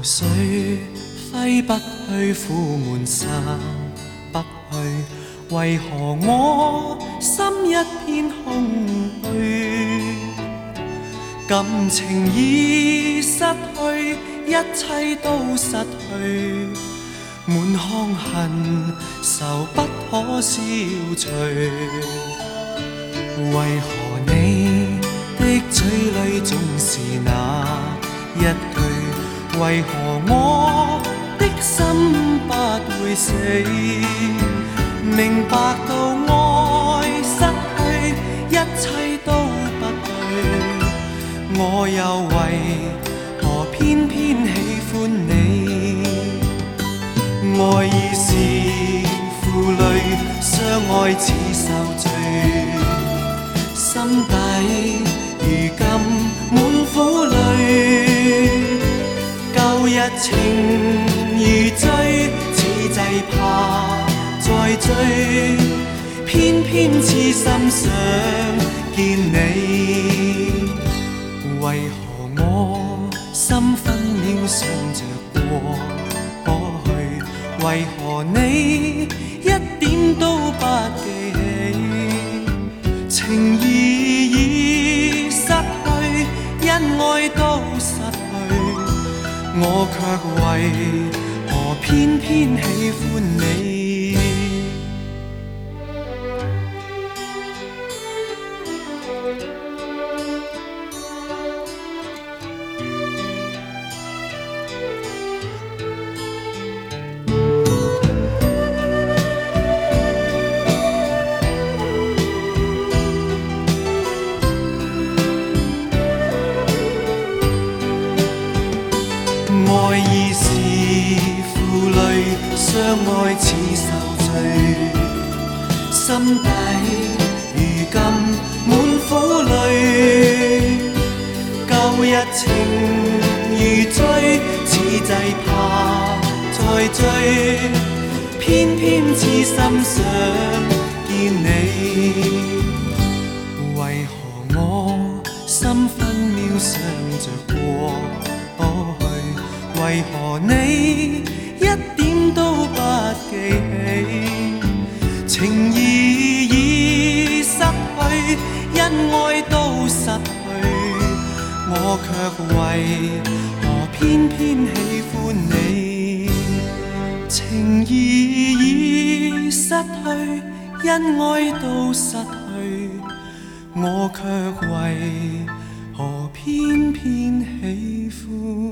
水揮不去，苦悶散不去，為何我心一片空虛？感情已失去，一切都失去，滿腔恨愁不可消除。為何你的嘴裏總是那一句？為何我的心不會死？明白到愛失去，一切都不對，我又為何偏偏喜歡你？愛已是負累，相愛似受罪，心底如今滿苦淚。舊日情如醉，此際怕再追，偏偏痴心想見你。為何我心分秒想着過去？為何你一點都不記起？情義已失去，因愛都失去，我卻為何偏偏喜歡你？愛已是負累，相愛似受罪，心底如今滿苦淚。舊日情如醉，此際怕再追，偏偏痴心想見你。為何我心分秒想着過去？為何你一點都不記起？情義已失去，因愛都失去，我卻為何偏偏喜歡你？情義已失去，因愛都失去，我卻為何偏偏喜歡